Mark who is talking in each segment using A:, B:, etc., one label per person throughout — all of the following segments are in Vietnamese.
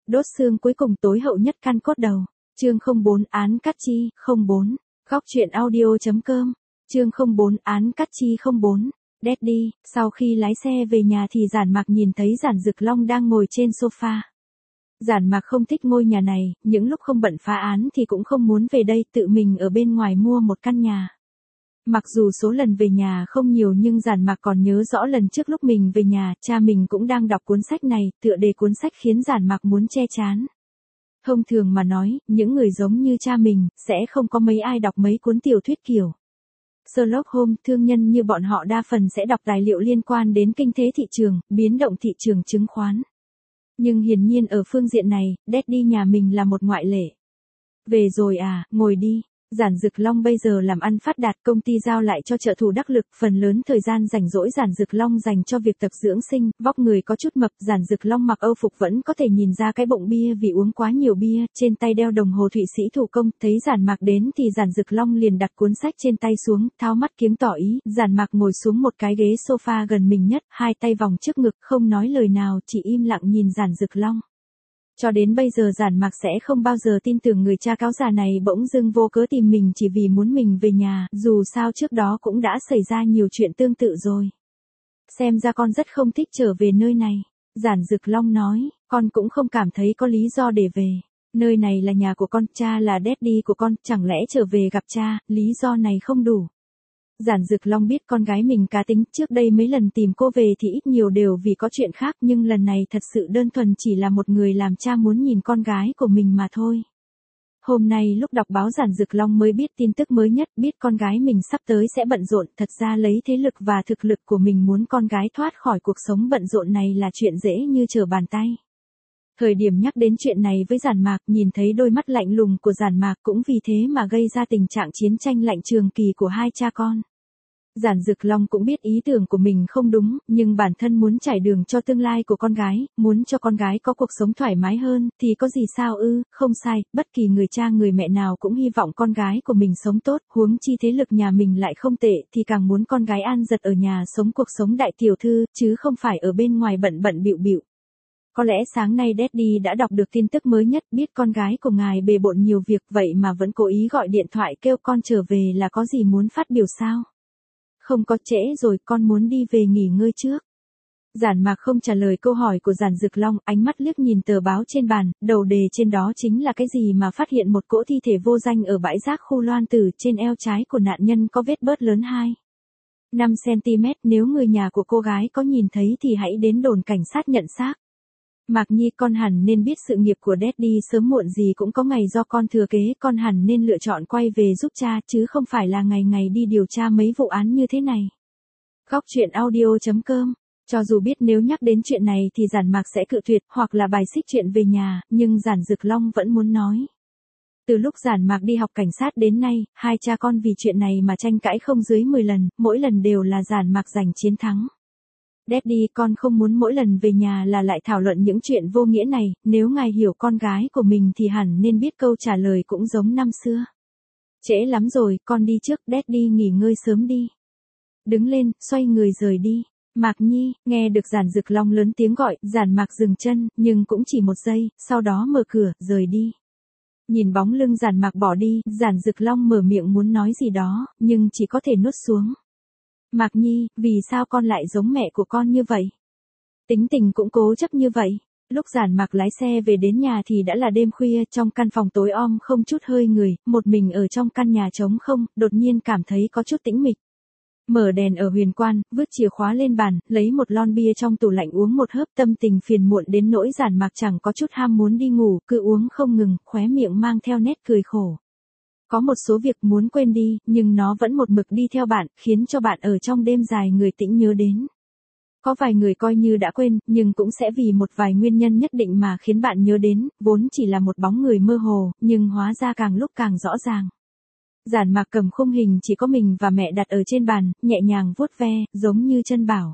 A: Đốt xương cuối cùng tối hậu nhất căn cốt đầu. Chương 04 án cắt chi, 04. Góc truyện audio.com. Chương 04 án cắt chi 04. Daddy, sau khi lái xe về nhà thì Giản Mạc nhìn thấy Giản Dực Long đang ngồi trên sofa. Giản Mạc không thích ngôi nhà này, những lúc không bận phá án thì cũng không muốn về đây, tự mình ở bên ngoài mua một căn nhà. Mặc dù số lần về nhà không nhiều nhưng Giản Mạc còn nhớ rõ lần trước lúc mình về nhà, cha mình cũng đang đọc cuốn sách này, tựa đề cuốn sách khiến Giản Mạc muốn che chán. Thông thường mà nói, những người giống như cha mình, sẽ không có mấy ai đọc mấy cuốn tiểu thuyết kiểu Sherlock Holmes. Thương nhân như bọn họ đa phần sẽ đọc tài liệu liên quan đến kinh tế thị trường, biến động thị trường chứng khoán. Nhưng hiển nhiên ở phương diện này, Daddy nhà mình là một ngoại lệ. Về rồi à, ngồi đi. Giản Dực Long bây giờ làm ăn phát đạt, công ty giao lại cho trợ thủ đắc lực, phần lớn thời gian rảnh rỗi Giản Dực Long dành cho việc tập dưỡng sinh, vóc người có chút mập, Giản Dực Long mặc Âu phục vẫn có thể nhìn ra cái bụng bia vì uống quá nhiều bia, trên tay đeo đồng hồ Thụy Sĩ thủ công, thấy Giản Mạc đến thì Giản Dực Long liền đặt cuốn sách trên tay xuống, thao mắt kiếng tỏ ý, Giản Mạc ngồi xuống một cái ghế sofa gần mình nhất, hai tay vòng trước ngực, không nói lời nào, chỉ im lặng nhìn Giản Dực Long. Cho đến bây giờ Giản Mạc sẽ không bao giờ tin tưởng người cha cáo già này bỗng dưng vô cớ tìm mình chỉ vì muốn mình về nhà, dù sao trước đó cũng đã xảy ra nhiều chuyện tương tự rồi. Xem ra con rất không thích trở về nơi này. Giản Dực Long nói, con cũng không cảm thấy có lý do để về. Nơi này là nhà của con, cha là daddy của con, chẳng lẽ trở về gặp cha, lý do này không đủ. Giản Dực Long biết con gái mình cá tính, trước đây mấy lần tìm cô về thì ít nhiều đều vì có chuyện khác, nhưng lần này thật sự đơn thuần chỉ là một người làm cha muốn nhìn con gái của mình mà thôi. Hôm nay lúc đọc báo Giản Dực Long mới biết tin tức mới nhất, biết con gái mình sắp tới sẽ bận rộn, thật ra lấy thế lực và thực lực của mình muốn con gái thoát khỏi cuộc sống bận rộn này là chuyện dễ như trở bàn tay. Thời điểm nhắc đến chuyện này với Giản Mạc, nhìn thấy đôi mắt lạnh lùng của Giản Mạc cũng vì thế mà gây ra tình trạng chiến tranh lạnh trường kỳ của hai cha con. Giản Dực Long cũng biết ý tưởng của mình không đúng, nhưng bản thân muốn trải đường cho tương lai của con gái, muốn cho con gái có cuộc sống thoải mái hơn, thì có gì sao ư, không sai, bất kỳ người cha người mẹ nào cũng hy vọng con gái của mình sống tốt, huống chi thế lực nhà mình lại không tệ, thì càng muốn con gái an giật ở nhà sống cuộc sống đại tiểu thư, chứ không phải ở bên ngoài bận bận bịu bịu. Có lẽ sáng nay Daddy đã đọc được tin tức mới nhất, biết con gái của ngài bề bộn nhiều việc vậy mà vẫn cố ý gọi điện thoại kêu con trở về là có gì muốn phát biểu sao? Không có, trễ rồi, con muốn đi về nghỉ ngơi trước. Giản Mạc không trả lời câu hỏi của Giản Dực Long, ánh mắt liếc nhìn tờ báo trên bàn, đầu đề trên đó chính là cái gì mà phát hiện một cỗ thi thể vô danh ở bãi rác khu Loan Tử, trên eo trái của nạn nhân có vết bớt lớn 2,5 cm, nếu người nhà của cô gái có nhìn thấy thì hãy đến đồn cảnh sát nhận xác. Mạc Nhi, con hẳn nên biết sự nghiệp của Daddy sớm muộn gì cũng có ngày do con thừa kế, con hẳn nên lựa chọn quay về giúp cha chứ không phải là ngày ngày đi điều tra mấy vụ án như thế này. Góc truyện audio.com. Cho dù biết nếu nhắc đến chuyện này thì Giản Mạc sẽ cự tuyệt hoặc là bài xích chuyện về nhà, nhưng Giản Dực Long vẫn muốn nói. Từ lúc Giản Mạc đi học cảnh sát đến nay, hai cha con vì chuyện này mà tranh cãi không dưới 10 lần, mỗi lần đều là Giản Mạc giành chiến thắng. Daddy, con không muốn mỗi lần về nhà là lại thảo luận những chuyện vô nghĩa này, nếu ngài hiểu con gái của mình thì hẳn nên biết câu trả lời cũng giống năm xưa. Trễ lắm rồi, con đi trước, Daddy nghỉ ngơi sớm đi. Đứng lên, xoay người rời đi. Mạc Nhi, nghe được Giản Dực Long lớn tiếng gọi, Giản Mạc dừng chân, nhưng cũng chỉ một giây, sau đó mở cửa, rời đi. Nhìn bóng lưng Giản Mạc bỏ đi, Giản Dực Long mở miệng muốn nói gì đó, nhưng chỉ có thể nuốt xuống. Mạc Nhi, vì sao con lại giống mẹ của con như vậy? Tính tình cũng cố chấp như vậy. Lúc Giản Mạc lái xe về đến nhà thì đã là đêm khuya, trong căn phòng tối om không chút hơi người, một mình ở trong căn nhà trống không, đột nhiên cảm thấy có chút tĩnh mịch. Mở đèn ở huyền quan, vứt chìa khóa lên bàn, lấy một lon bia trong tủ lạnh uống một hớp, tâm tình phiền muộn đến nỗi Giản Mạc chẳng có chút ham muốn đi ngủ, cứ uống không ngừng, khóe miệng mang theo nét cười khổ. Có một số việc muốn quên đi, nhưng nó vẫn một mực đi theo bạn, khiến cho bạn ở trong đêm dài người tĩnh nhớ đến. Có vài người coi như đã quên, nhưng cũng sẽ vì một vài nguyên nhân nhất định mà khiến bạn nhớ đến, vốn chỉ là một bóng người mơ hồ, nhưng hóa ra càng lúc càng rõ ràng. Giản Mạc cầm khung hình chỉ có mình và mẹ đặt ở trên bàn, nhẹ nhàng vuốt ve, giống như chân bảo.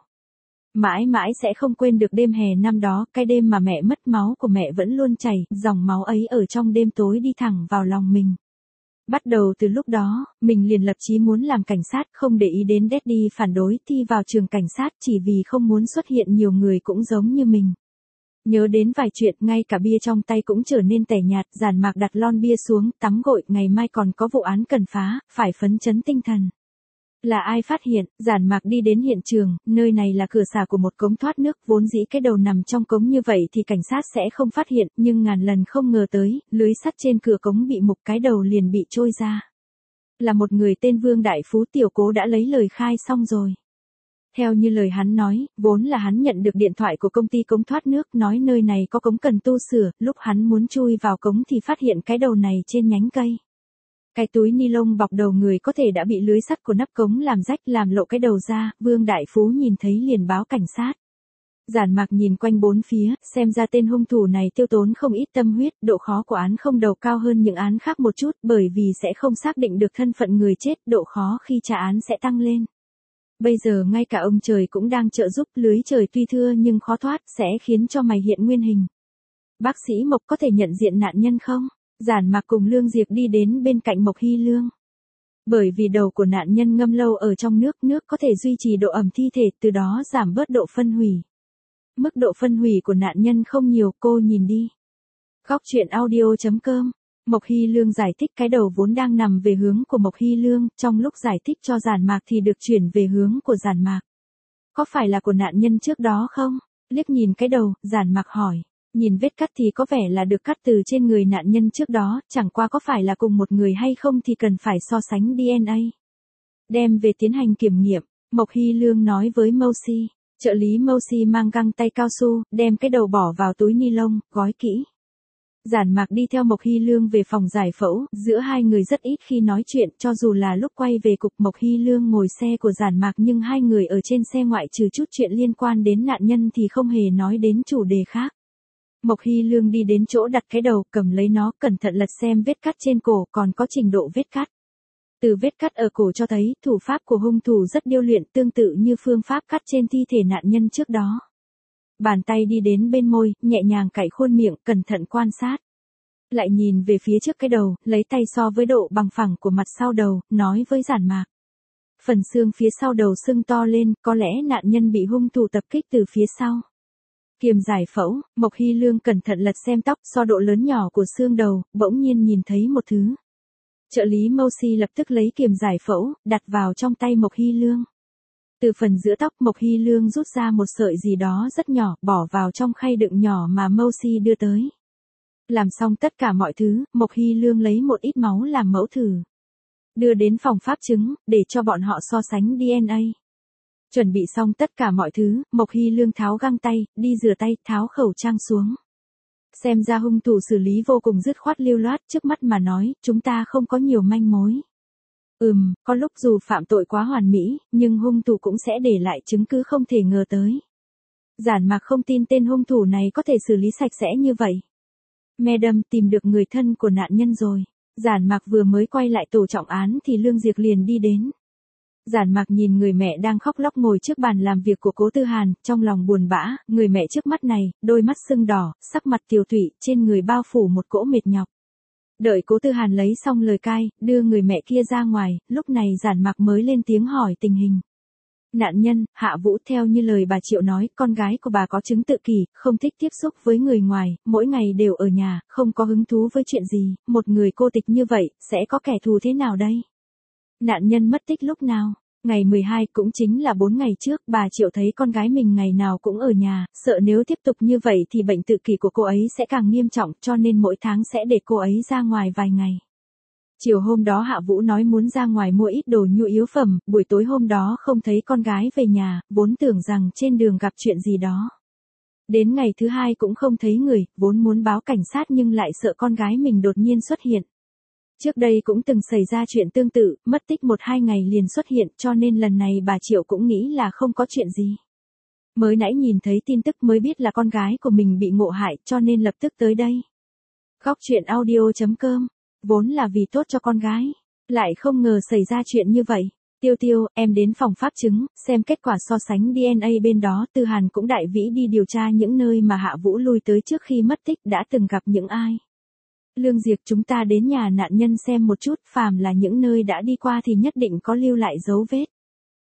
A: Mãi mãi sẽ không quên được đêm hè năm đó, cái đêm mà mẹ mất máu của mẹ vẫn luôn chảy, dòng máu ấy ở trong đêm tối đi thẳng vào lòng mình. Bắt đầu từ lúc đó, mình liền lập chí muốn làm cảnh sát, không để ý đến Daddy phản đối, thi vào trường cảnh sát chỉ vì không muốn xuất hiện nhiều người cũng giống như mình. Nhớ đến vài chuyện, ngay cả bia trong tay cũng trở nên tẻ nhạt, Giản Mạc đặt lon bia xuống, tắm gội, ngày mai còn có vụ án cần phá, phải phấn chấn tinh thần. Là ai phát hiện? Giản Mạc đi đến hiện trường, nơi này là cửa xả của một cống thoát nước, vốn dĩ cái đầu nằm trong cống như vậy thì cảnh sát sẽ không phát hiện, nhưng ngàn lần không ngờ tới, lưới sắt trên cửa cống bị mục, cái đầu liền bị trôi ra. Là một người tên Vương Đại Phú, Tiểu Cố đã lấy lời khai xong rồi. Theo như lời hắn nói, vốn là hắn nhận được điện thoại của công ty cống thoát nước nói nơi này có cống cần tu sửa, lúc hắn muốn chui vào cống thì phát hiện cái đầu này trên nhánh cây. Cái túi ni lông bọc đầu người có thể đã bị lưới sắt của nắp cống làm rách, làm lộ cái đầu ra, Vương Đại Phú nhìn thấy liền báo cảnh sát. Giản Mạc nhìn quanh bốn phía, xem ra tên hung thủ này tiêu tốn không ít tâm huyết, độ khó của án không đầu cao hơn những án khác một chút, bởi vì sẽ không xác định được thân phận người chết, độ khó khi trả án sẽ tăng lên. Bây giờ ngay cả ông trời cũng đang trợ giúp, lưới trời tuy thưa nhưng khó thoát, sẽ khiến cho mày hiện nguyên hình. Bác sĩ Mộc có thể nhận diện nạn nhân không? Giản Mạc cùng Lương Diệp đi đến bên cạnh Mộc Hy Lương. Bởi vì đầu của nạn nhân ngâm lâu ở trong nước, nước có thể duy trì độ ẩm thi thể, từ đó giảm bớt độ phân hủy. Mức độ phân hủy của nạn nhân không nhiều, cô nhìn đi. Góc truyện audio.com. Mộc Hy Lương giải thích, cái đầu vốn đang nằm về hướng của Mộc Hy Lương, trong lúc giải thích cho Giản Mạc thì được chuyển về hướng của Giản Mạc. Có phải là của nạn nhân trước đó không? Liếc nhìn cái đầu, Giản Mạc hỏi. Nhìn vết cắt thì có vẻ là được cắt từ trên người nạn nhân trước đó, chẳng qua có phải là cùng một người hay không thì cần phải so sánh DNA. Đem về tiến hành kiểm nghiệm, Mộc Hy Lương nói với Mousy. Trợ lý Mousy mang găng tay cao su, đem cái đầu bỏ vào túi ni lông, gói kỹ. Giản Mạc đi theo Mộc Hy Lương về phòng giải phẫu, giữa hai người rất ít khi nói chuyện, cho dù là lúc quay về cục Mộc Hy Lương ngồi xe của Giản Mạc nhưng hai người ở trên xe ngoại trừ chút chuyện liên quan đến nạn nhân thì không hề nói đến chủ đề khác. Mộc Hy Lương đi đến chỗ đặt cái đầu, cầm lấy nó, cẩn thận lật xem vết cắt trên cổ, còn có trình độ vết cắt. Từ vết cắt ở cổ cho thấy, thủ pháp của hung thủ rất điêu luyện, tương tự như phương pháp cắt trên thi thể nạn nhân trước đó. Bàn tay đi đến bên môi, nhẹ nhàng cạy khuôn miệng, cẩn thận quan sát. Lại nhìn về phía trước cái đầu, lấy tay so với độ bằng phẳng của mặt sau đầu, nói với Giản Mạc. Phần xương phía sau đầu sưng to lên, có lẽ nạn nhân bị hung thủ tập kích từ phía sau. Kiềm giải phẫu, Mộc Hy Lương cẩn thận lật xem tóc, so độ lớn nhỏ của xương đầu, bỗng nhiên nhìn thấy một thứ. Trợ lý Mousy lập tức lấy kiềm giải phẫu, đặt vào trong tay Mộc Hy Lương. Từ phần giữa tóc Mộc Hy Lương rút ra một sợi gì đó rất nhỏ, bỏ vào trong khay đựng nhỏ mà Mousy đưa tới. Làm xong tất cả mọi thứ, Mộc Hy Lương lấy một ít máu làm mẫu thử. Đưa đến phòng pháp chứng, để cho bọn họ so sánh DNA. Chuẩn bị xong tất cả mọi thứ, Mộc Hy Lương tháo găng tay, đi rửa tay, tháo khẩu trang xuống. Xem ra hung thủ xử lý vô cùng dứt khoát lưu loát, trước mắt mà nói, chúng ta không có nhiều manh mối. Có lúc dù phạm tội quá hoàn mỹ, nhưng hung thủ cũng sẽ để lại chứng cứ không thể ngờ tới. Giản Mạc không tin tên hung thủ này có thể xử lý sạch sẽ như vậy. Madam tìm được người thân của nạn nhân rồi. Giản Mạc vừa mới quay lại tổ trọng án thì Lương Diệp liền đi đến. Giản Mạc nhìn người mẹ đang khóc lóc ngồi trước bàn làm việc của Cố Tư Hàn, trong lòng buồn bã, người mẹ trước mắt này, đôi mắt sưng đỏ, sắc mặt tiều tụy, trên người bao phủ một cỗ mệt nhọc. Đợi Cố Tư Hàn lấy xong lời cai, đưa người mẹ kia ra ngoài, lúc này Giản Mạc mới lên tiếng hỏi tình hình. Nạn nhân, Hạ Vũ, theo như lời bà Triệu nói, con gái của bà có chứng tự kỷ, không thích tiếp xúc với người ngoài, mỗi ngày đều ở nhà, không có hứng thú với chuyện gì, một người cô tịch như vậy, sẽ có kẻ thù thế nào đây? Nạn nhân mất tích lúc nào? Ngày 12 cũng chính là 4 ngày trước, bà Triệu thấy con gái mình ngày nào cũng ở nhà, sợ nếu tiếp tục như vậy thì bệnh tự kỷ của cô ấy sẽ càng nghiêm trọng, cho nên mỗi tháng sẽ để cô ấy ra ngoài vài ngày. Chiều hôm đó Hạ Vũ nói muốn ra ngoài mua ít đồ nhu yếu phẩm, buổi tối hôm đó không thấy con gái về nhà, vốn tưởng rằng trên đường gặp chuyện gì đó. Đến ngày thứ hai cũng không thấy người, vốn muốn báo cảnh sát nhưng lại sợ con gái mình đột nhiên xuất hiện. Trước đây cũng từng xảy ra chuyện tương tự, mất tích 1-2 ngày liền xuất hiện, cho nên lần này bà Triệu cũng nghĩ là không có chuyện gì. Mới nãy nhìn thấy tin tức mới biết là con gái của mình bị ngộ hại, cho nên lập tức tới đây. Góc truyện audio.com, vốn là vì tốt cho con gái, lại không ngờ xảy ra chuyện như vậy. Tiêu Tiêu, em đến phòng pháp chứng, xem kết quả so sánh DNA bên đó. Tư Hàn cũng đại vĩ đi điều tra những nơi mà Hạ Vũ lui tới trước khi mất tích, đã từng gặp những ai. Lương Diệp, chúng ta đến nhà nạn nhân xem một chút, phàm là những nơi đã đi qua thì nhất định có lưu lại dấu vết.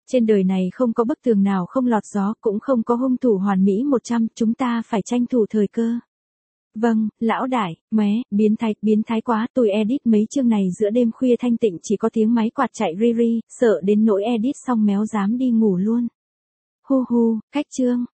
A: Trên đời này không có bức tường nào không lọt gió, cũng không có hung thủ hoàn mỹ 100, chúng ta phải tranh thủ thời cơ. Vâng, lão đại, biến thái quá, tôi edit mấy chương này giữa đêm khuya thanh tịnh chỉ có tiếng máy quạt chạy ri ri, sợ đến nỗi edit xong méo dám đi ngủ luôn. Hu hu, cách chương.